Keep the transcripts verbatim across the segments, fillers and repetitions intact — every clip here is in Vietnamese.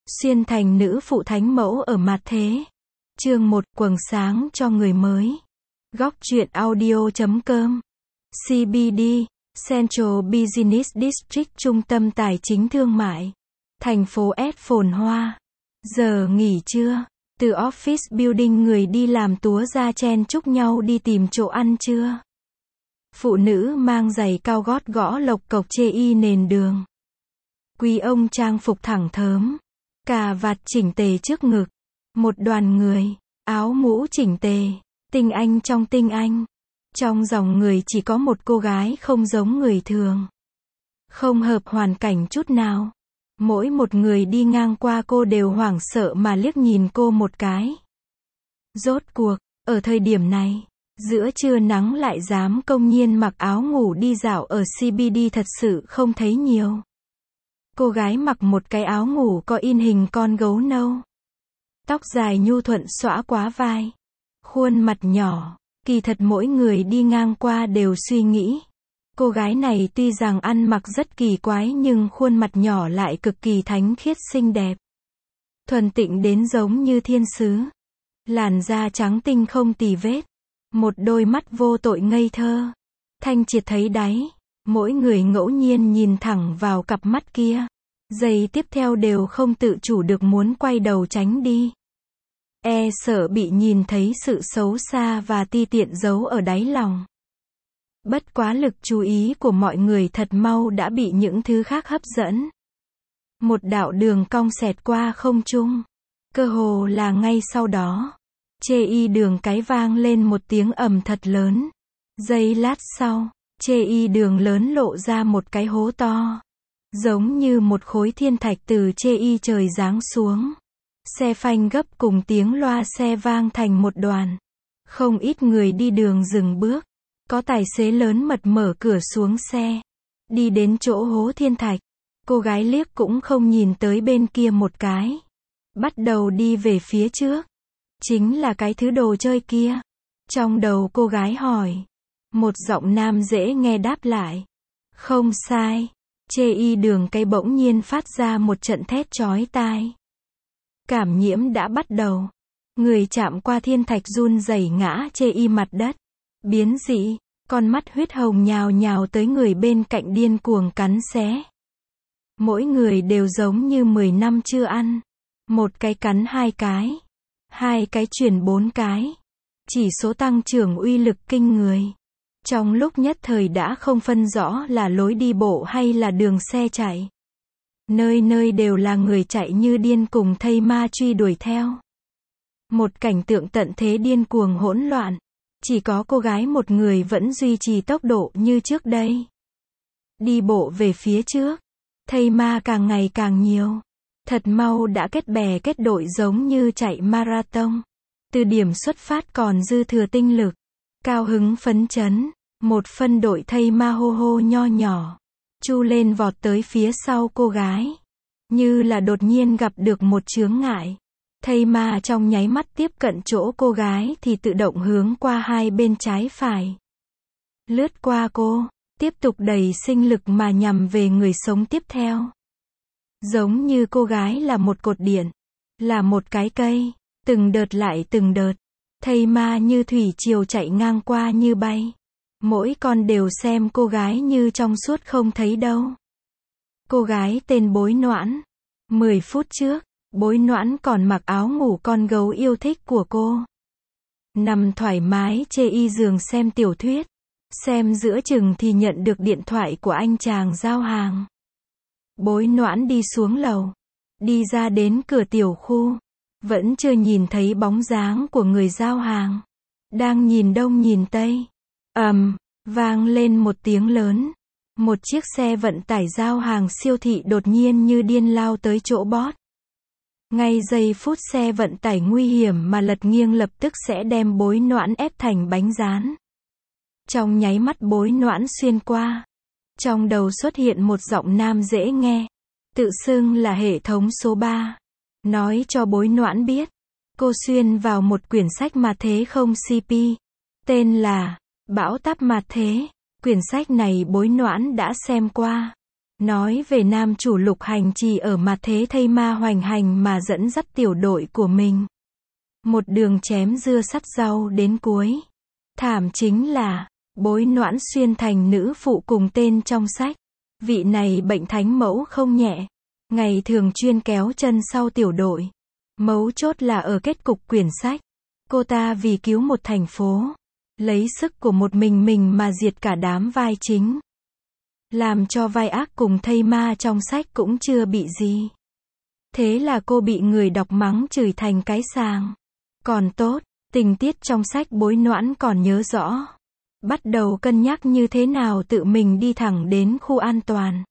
Xuyên thành nữ phụ thánh mẫu ở mặt thế. Chương một, quầng sáng cho người mới. Góc truyện audio chấm com. xê bê đê, Central Business District, trung tâm tài chính thương mại. Thành phố S phồn hoa. Giờ nghỉ trưa, từ office building người đi làm túa ra chen chúc nhau đi tìm chỗ ăn trưa. Phụ nữ mang giày cao gót gõ lộc cộc chê y nền đường. Quý ông trang phục thẳng thớm, cà vạt chỉnh tề trước ngực. Một đoàn người, áo mũ chỉnh tề, tinh anh trong tinh anh. Trong dòng người chỉ có một cô gái không giống người thường. Không hợp hoàn cảnh chút nào. Mỗi một người đi ngang qua cô đều hoảng sợ mà liếc nhìn cô một cái. Rốt cuộc, ở thời điểm này, giữa trưa nắng lại dám công nhiên mặc áo ngủ đi dạo ở xê bê đê thật sự không thấy nhiều. Cô gái mặc một cái áo ngủ có in hình con gấu nâu. Tóc dài nhu thuận xõa quá vai. Khuôn mặt nhỏ, kỳ thật mỗi người đi ngang qua đều suy nghĩ. Cô gái này tuy rằng ăn mặc rất kỳ quái nhưng khuôn mặt nhỏ lại cực kỳ thánh khiết xinh đẹp. Thuần tịnh đến giống như thiên sứ. Làn da trắng tinh không tì vết. Một đôi mắt vô tội ngây thơ. Thanh triệt thấy đáy. Mỗi người ngẫu nhiên nhìn thẳng vào cặp mắt kia. Giây tiếp theo đều không tự chủ được muốn quay đầu tránh đi. E sợ bị nhìn thấy sự xấu xa và ti tiện giấu ở đáy lòng. Bất quá lực chú ý của mọi người thật mau đã bị những thứ khác hấp dẫn. Một đạo đường cong xẹt qua không trung. Cơ hồ là ngay sau đó. Chê y đường cái vang lên một tiếng ầm thật lớn. Giây lát sau, chê y đường lớn lộ ra một cái hố to. Giống như một khối thiên thạch từ chê y trời giáng xuống. Xe phanh gấp cùng tiếng loa xe vang thành một đoàn. Không ít người đi đường dừng bước. Có tài xế lớn mật mở cửa xuống xe. Đi đến chỗ hố thiên thạch. Cô gái liếc cũng không nhìn tới bên kia một cái. Bắt đầu đi về phía trước. Chính là cái thứ đồ chơi kia. Trong đầu cô gái hỏi. Một giọng nam dễ nghe đáp lại. Không sai. Chê y đường cái bỗng nhiên phát ra một trận thét chói tai. Cảm nhiễm đã bắt đầu. Người chạm qua thiên thạch run rẩy ngã chê y mặt đất. Biến dị, con mắt huyết hồng nhào nhào tới người bên cạnh điên cuồng cắn xé. Mỗi người đều giống như mười năm chưa ăn. Một cái cắn hai cái. Hai cái chuyển bốn cái. Chỉ số tăng trưởng uy lực kinh người. Trong lúc nhất thời đã không phân rõ là lối đi bộ hay là đường xe chạy. Nơi nơi đều là người chạy như điên cùng thây ma truy đuổi theo. Một cảnh tượng tận thế điên cuồng hỗn loạn. Chỉ có cô gái một người vẫn duy trì tốc độ như trước đây. Đi bộ về phía trước. Thây ma càng ngày càng nhiều. Thật mau đã kết bè kết đội giống như chạy marathon. Từ điểm xuất phát còn dư thừa tinh lực. Cao hứng phấn chấn. Một phân đội thây ma hô hô nho nhỏ. Chu lên vọt tới phía sau cô gái. Như là đột nhiên gặp được một chướng ngại. Thây ma trong nháy mắt tiếp cận chỗ cô gái thì tự động hướng qua hai bên trái phải. Lướt qua cô, tiếp tục đầy sinh lực mà nhằm về người sống tiếp theo. Giống như cô gái là một cột điện, là một cái cây, từng đợt lại từng đợt. Thây ma như thủy triều chạy ngang qua như bay. Mỗi con đều xem cô gái như trong suốt không thấy đâu. Cô gái tên Bối Noãn. Mười phút trước, Bối Noãn còn mặc áo ngủ con gấu yêu thích của cô. Nằm thoải mái chê y giường xem tiểu thuyết. Xem giữa chừng thì nhận được điện thoại của anh chàng giao hàng. Bối Noãn đi xuống lầu. Đi ra đến cửa tiểu khu. Vẫn chưa nhìn thấy bóng dáng của người giao hàng. Đang nhìn đông nhìn tây. Ầm, vang lên một tiếng lớn. Một chiếc xe vận tải giao hàng siêu thị đột nhiên như điên lao tới chỗ bót. Ngay giây phút xe vận tải nguy hiểm mà lật nghiêng lập tức sẽ đem Bối Noãn ép thành bánh rán. Trong nháy mắt Bối Noãn xuyên qua. Trong đầu xuất hiện một giọng nam dễ nghe. Tự xưng là hệ thống số ba. Nói cho Bối Noãn biết. Cô xuyên vào một quyển sách mà thế không xê pê. Tên là Bão táp mặt thế. Quyển sách này Bối Noãn đã xem qua. Nói về nam chủ Lục Hành Trì ở mặt thế thây ma hoành hành mà dẫn dắt tiểu đội của mình. Một đường chém dưa sắt rau đến cuối. Thảm chính là, Bối Noãn xuyên thành nữ phụ cùng tên trong sách. Vị này bệnh thánh mẫu không nhẹ. Ngày thường chuyên kéo chân sau tiểu đội. Mấu chốt là ở kết cục quyển sách. Cô ta vì cứu một thành phố. Lấy sức của một mình mình mà diệt cả đám vai chính. Làm cho vai ác cùng thây ma trong sách cũng chưa bị gì. Thế là cô bị người đọc mắng chửi thành cái sàng. Còn tốt, tình tiết trong sách Bối Noãn còn nhớ rõ. Bắt đầu cân nhắc như thế nào tự mình đi thẳng đến khu an toàn.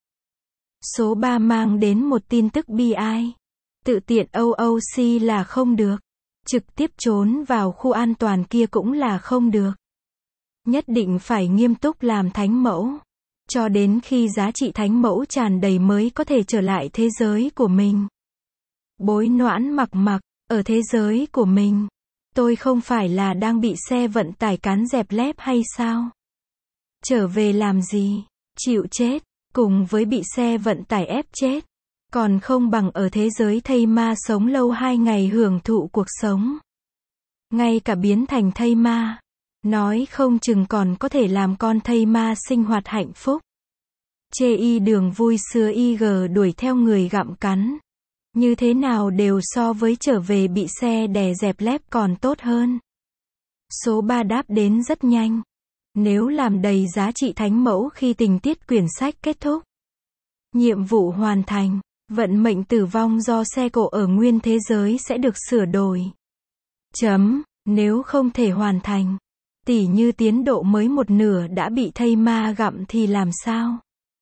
Số ba mang đến một tin tức bi ai. Tự tiện ô ô xê là không được. Trực tiếp trốn vào khu an toàn kia cũng là không được. Nhất định phải nghiêm túc làm thánh mẫu. Cho đến khi giá trị thánh mẫu tràn đầy mới có thể trở lại thế giới của mình. Bối Noãn mặc mặc, ở thế giới của mình. Tôi không phải là đang bị xe vận tải cán dẹp lép hay sao? Trở về làm gì? Chịu chết, cùng với bị xe vận tải ép chết. Còn không bằng ở thế giới thây ma sống lâu hai ngày hưởng thụ cuộc sống. Ngay cả biến thành thây ma. Nói không chừng còn có thể làm con thây ma sinh hoạt hạnh phúc. Chê y đường vui xưa y gờ đuổi theo người gặm cắn. Như thế nào đều so với trở về bị xe đè dẹp lép còn tốt hơn. Số ba đáp đến rất nhanh. Nếu làm đầy giá trị thánh mẫu khi tình tiết quyển sách kết thúc. Nhiệm vụ hoàn thành. Vận mệnh tử vong do xe cộ ở nguyên thế giới sẽ được sửa đổi. Chấm. Nếu không thể hoàn thành. Tỉ như tiến độ mới một nửa đã bị thây ma gặm thì làm sao?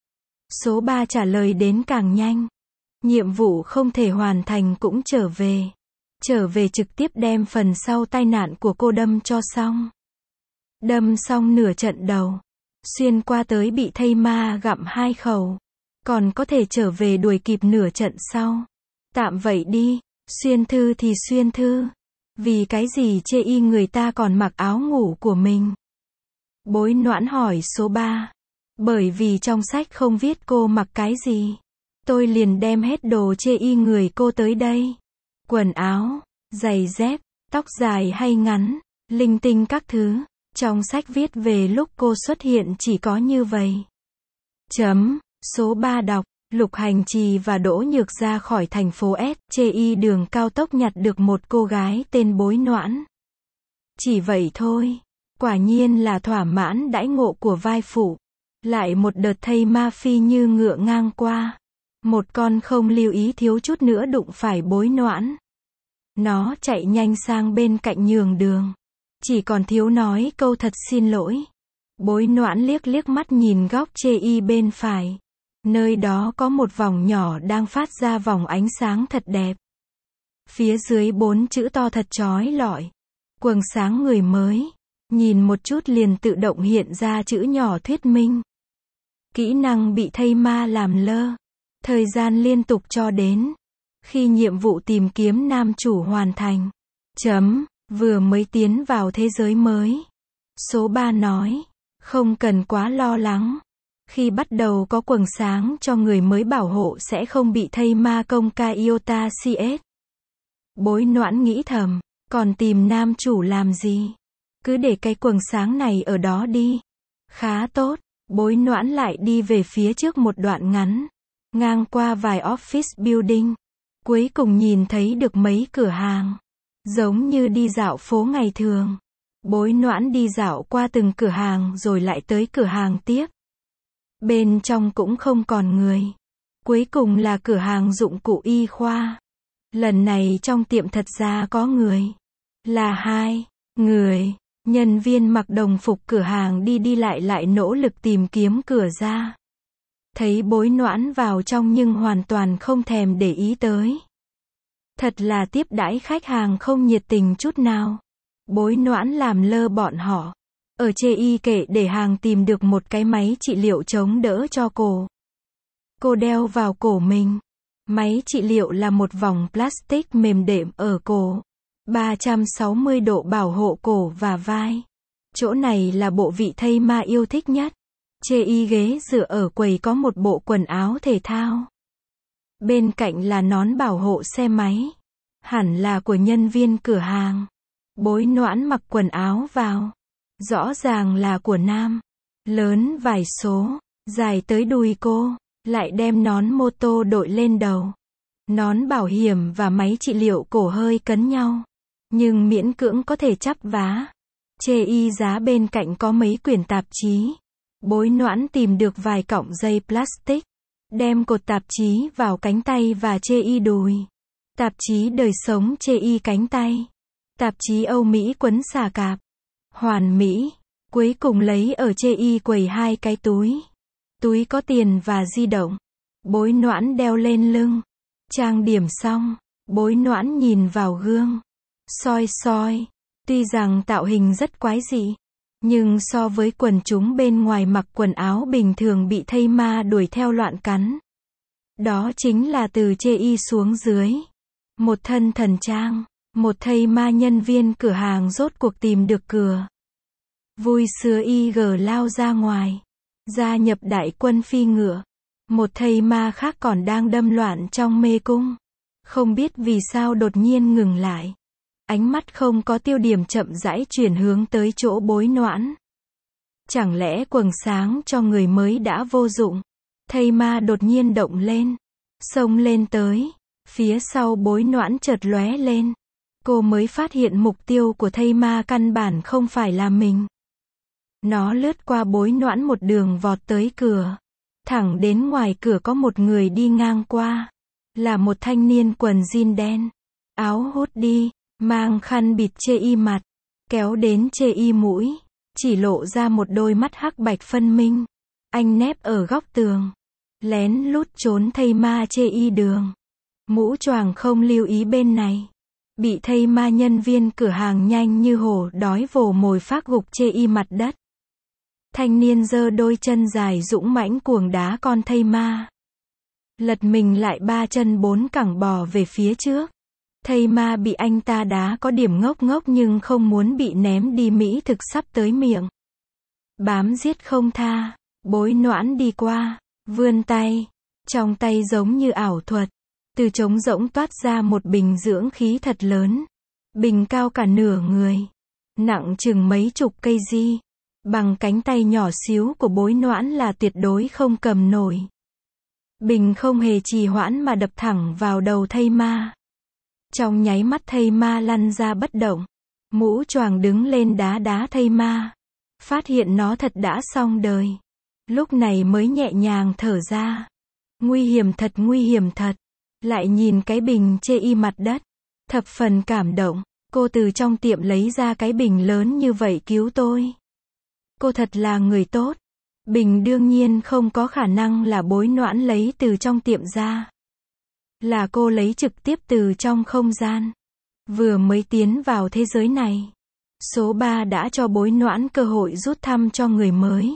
Số ba trả lời đến càng nhanh. Nhiệm vụ không thể hoàn thành cũng trở về. Trở về trực tiếp đem phần sau tai nạn của cô đâm cho xong. Đâm xong nửa trận đầu. Xuyên qua tới bị thây ma gặm hai khẩu. Còn có thể trở về đuổi kịp nửa trận sau. Tạm vậy đi, xuyên thư thì xuyên thư. Vì cái gì chê y người ta còn mặc áo ngủ của mình? Bối Noãn hỏi số ba. Bởi vì trong sách không viết cô mặc cái gì. Tôi liền đem hết đồ chê y người cô tới đây. Quần áo, giày dép, tóc dài hay ngắn, linh tinh các thứ. Trong sách viết về lúc cô xuất hiện chỉ có như vậy. Chấm. Số ba đọc. Lục Hành Trì và Đỗ Nhược ra khỏi thành phố S, chê y đường cao tốc nhặt được một cô gái tên Bối Noãn. Chỉ vậy thôi. Quả nhiên là thỏa mãn đãi ngộ của vai phụ. Lại một đợt thây ma phi như ngựa ngang qua. Một con không lưu ý thiếu chút nữa đụng phải Bối Noãn. Nó chạy nhanh sang bên cạnh nhường đường. Chỉ còn thiếu nói câu thật xin lỗi. Bối Noãn liếc liếc mắt nhìn góc chê y bên phải. Nơi đó có một vòng nhỏ đang phát ra vòng ánh sáng thật đẹp. Phía dưới bốn chữ to thật chói lọi. Quầng sáng người mới. Nhìn một chút liền tự động hiện ra chữ nhỏ thuyết minh. Kỹ năng bị thây ma làm lơ. Thời gian liên tục cho đến. Khi nhiệm vụ tìm kiếm nam chủ hoàn thành. Chấm. Vừa mới tiến vào thế giới mới. Số ba nói. Không cần quá lo lắng. Khi bắt đầu có quầng sáng cho người mới bảo hộ sẽ không bị thây ma công ca iota xê ét. Bối Noãn nghĩ thầm. Còn tìm nam chủ làm gì? Cứ để cái quầng sáng này ở đó đi. Khá tốt. Bối Noãn lại đi về phía trước một đoạn ngắn. Ngang qua vài office building. Cuối cùng nhìn thấy được mấy cửa hàng. Giống như đi dạo phố ngày thường. Bối Noãn đi dạo qua từng cửa hàng rồi lại tới cửa hàng tiếp. Bên trong cũng không còn người. Cuối cùng là cửa hàng dụng cụ y khoa. Lần này trong tiệm thật ra có người. Là hai người. Nhân viên mặc đồng phục cửa hàng đi đi lại lại nỗ lực tìm kiếm cửa ra. Thấy Bối Noãn vào trong nhưng hoàn toàn không thèm để ý tới. Thật là tiếp đãi khách hàng không nhiệt tình chút nào. Bối Noãn làm lơ bọn họ. Ở chê y kệ để hàng tìm được một cái máy trị liệu chống đỡ cho cổ. Cô đeo vào cổ mình. Máy trị liệu là một vòng plastic mềm đệm ở cổ. ba trăm sáu mươi độ bảo hộ cổ và vai. Chỗ này là bộ vị thây ma yêu thích nhất. Chê y ghế dựa ở quầy có một bộ quần áo thể thao. Bên cạnh là nón bảo hộ xe máy. Hẳn là của nhân viên cửa hàng. Bối Noãn mặc quần áo vào. Rõ ràng là của nam. Lớn vài số, dài tới đùi cô, lại đem nón mô tô đội lên đầu. Nón bảo hiểm và máy trị liệu cổ hơi cấn nhau, nhưng miễn cưỡng có thể chắp vá. Chê y giá bên cạnh có mấy quyển tạp chí. Bối Noãn tìm được vài cọng dây plastic, đem cột tạp chí vào cánh tay và chê y đùi. Tạp chí đời sống chê y cánh tay. Tạp chí Âu Mỹ quấn xà cạp. Hoàn mỹ. Cuối cùng lấy ở chê y quầy hai cái túi. Túi có tiền và di động. Bối Noãn đeo lên lưng. Trang điểm xong, Bối Noãn nhìn vào gương. Soi soi. Tuy rằng tạo hình rất quái dị, nhưng so với quần chúng bên ngoài mặc quần áo bình thường bị thây ma đuổi theo loạn cắn. Đó chính là từ chê y xuống dưới. Một thân thần trang, một thây ma nhân viên cửa hàng rốt cuộc tìm được cửa. Vui sướng y gờ lao ra ngoài. Gia nhập đại quân phi ngựa. Một thây ma khác còn đang đâm loạn trong mê cung. Không biết vì sao đột nhiên ngừng lại. Ánh mắt không có tiêu điểm chậm rãi chuyển hướng tới chỗ Bối Noãn. Chẳng lẽ quầng sáng cho người mới đã vô dụng? Thây ma đột nhiên động lên. Xông lên tới. Phía sau Bối Noãn chợt lóe lên. Cô mới phát hiện mục tiêu của thây ma căn bản không phải là mình. Nó lướt qua Bối Noãn một đường vọt tới cửa. Thẳng đến ngoài cửa có một người đi ngang qua. Là một thanh niên quần jean đen. Áo hoodie, mang khăn bịt chê y mặt. Kéo đến chê y mũi. Chỉ lộ ra một đôi mắt hắc bạch phân minh. Anh nép ở góc tường. Lén lút trốn thây ma chê y đường. Mũ choàng không lưu ý bên này. Bị thây ma nhân viên cửa hàng nhanh như hổ đói vồ mồi phát gục chê y mặt đất. Thanh niên giơ đôi chân dài dũng mãnh cuồng đá con thây ma. Lật mình lại ba chân bốn cẳng bò về phía trước. Thây ma bị anh ta đá có điểm ngốc ngốc nhưng không muốn bị ném đi mỹ thực sắp tới miệng. Bám giết không tha. Bối Noãn đi qua, vươn tay. Trong tay giống như ảo thuật. Từ trống rỗng toát ra một bình dưỡng khí thật lớn. Bình cao cả nửa người. Nặng chừng mấy chục cây di. Bằng cánh tay nhỏ xíu của Bối Noãn là tuyệt đối không cầm nổi. Bình không hề trì hoãn mà đập thẳng vào đầu thây ma. Trong nháy mắt thây ma lăn ra bất động. Mũ choàng đứng lên đá đá thây ma. Phát hiện nó thật đã xong đời. Lúc này mới nhẹ nhàng thở ra. Nguy hiểm thật, nguy hiểm thật. Lại nhìn cái bình chê y mặt đất. Thập phần cảm động. Cô từ trong tiệm lấy ra cái bình lớn như vậy cứu tôi. Cô thật là người tốt. Bình đương nhiên không có khả năng là Bối Noãn lấy từ trong tiệm ra. Là cô lấy trực tiếp từ trong không gian. Vừa mới tiến vào thế giới này. Số ba đã cho Bối Noãn cơ hội rút thăm cho người mới.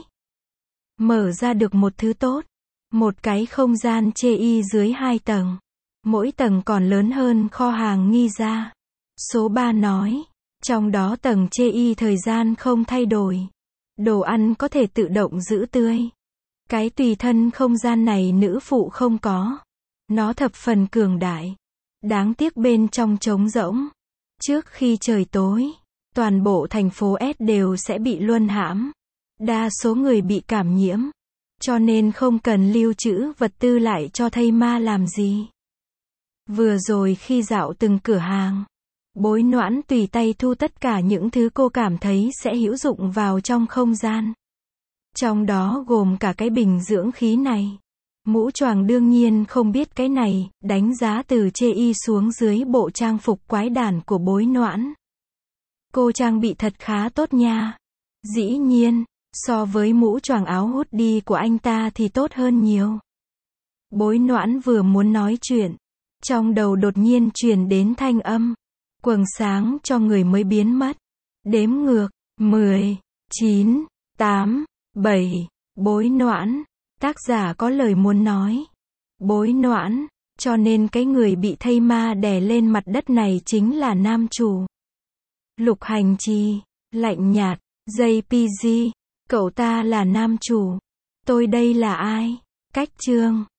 Mở ra được một thứ tốt. Một cái không gian chê y dưới hai tầng. Mỗi tầng còn lớn hơn kho hàng nghi ra. Số ba nói. Trong đó tầng chê y thời gian không thay đổi. Đồ ăn có thể tự động giữ tươi. Cái tùy thân không gian này nữ phụ không có. Nó thập phần cường đại. Đáng tiếc bên trong trống rỗng. Trước khi trời tối, toàn bộ thành phố S đều sẽ bị luân hãm. Đa số người bị cảm nhiễm. Cho nên không cần lưu trữ vật tư lại cho thây ma làm gì. Vừa rồi khi dạo từng cửa hàng, Bối Noãn tùy tay thu tất cả những thứ cô cảm thấy sẽ hữu dụng vào trong không gian. Trong đó gồm cả cái bình dưỡng khí này. Mũ choàng đương nhiên không biết cái này, đánh giá từ chê y xuống dưới bộ trang phục quái đản của Bối Noãn. Cô trang bị thật khá tốt nha. Dĩ nhiên, so với mũ choàng áo hoodie của anh ta thì tốt hơn nhiều. Bối Noãn vừa muốn nói chuyện. Trong đầu đột nhiên truyền đến thanh âm. Quầng sáng cho người mới biến mất. Đếm ngược. mười, chín, tám, bảy. Bối Noãn. Tác giả có lời muốn nói. Bối Noãn. Cho nên cái người bị thây ma đè lên mặt đất này chính là nam chủ. Lục Hành Trì. Lạnh nhạt. gi pê giê. Cậu ta là nam chủ. Tôi đây là ai? Cách chương